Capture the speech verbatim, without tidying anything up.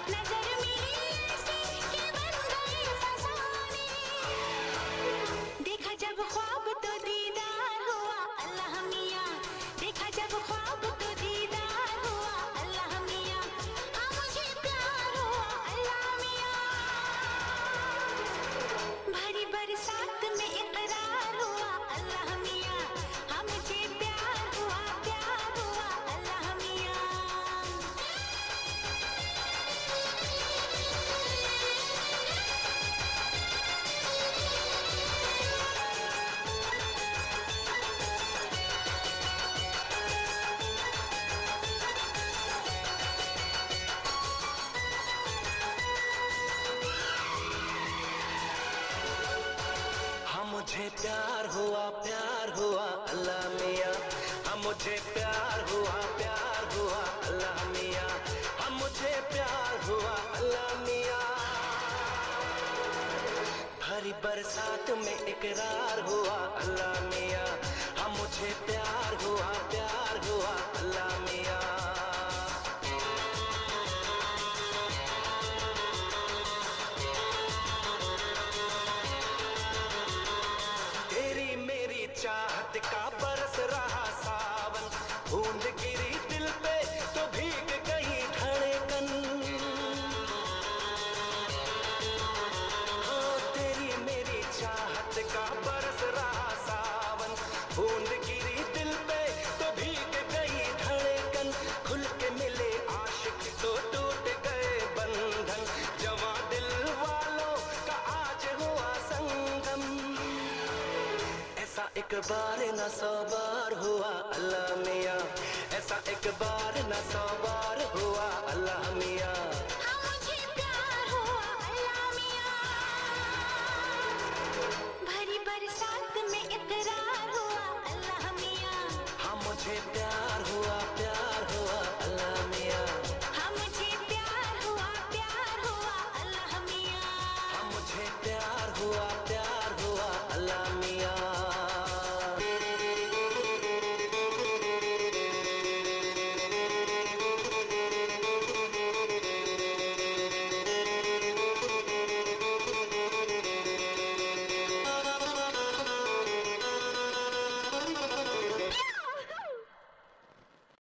नजर मिली ऐसी कि बन गए फसाने। देखा जब ख्वाब तो दीदार हुआ अल्लाह मियाँ, देखा जब ख्वाब तो दीदार हुआ अल्लाह मियाँ, हाँ मुझे प्यार हुआ अल्लाह मियाँ। भरी बरसात में इकरार हुआ अल्लाह मियाँ, हाँ मुझे प्यार हुआ प्यार हुआ अल्लाह मियाँ। हाँ मुझे प्यार हुआ प्यार हुआ अल्लाह मियाँ, हाँ मुझे प्यार हुआ प्यार हुआ अल्लाह मियाँ, हाँ मुझे प्यार हुआ अल्लाह मियाँ। भरी बरसात में इकरार हुआ अल्लाह मियाँ, हाँ मुझे प्यार हुआ प्यार हुआ अल्लाह मियाँ। तेरी मेरी चाहत का बरस रहा सावन, बूंद गिरी दिल पे तो भीग गई धड़कन। हाँ तेरी मेरी चाहत का बरस रहा सावन, बूंद गिरी दिल पे तो भीग गई धड़कन। खुल के मिले आशिक तो टूट गए बंधन, जवां दिल वालों का आज हुआ संगम। ऐसा एक बार न सौ बार हुआ अल्लाह मियाँ, ऐसा एक बार न सौ बार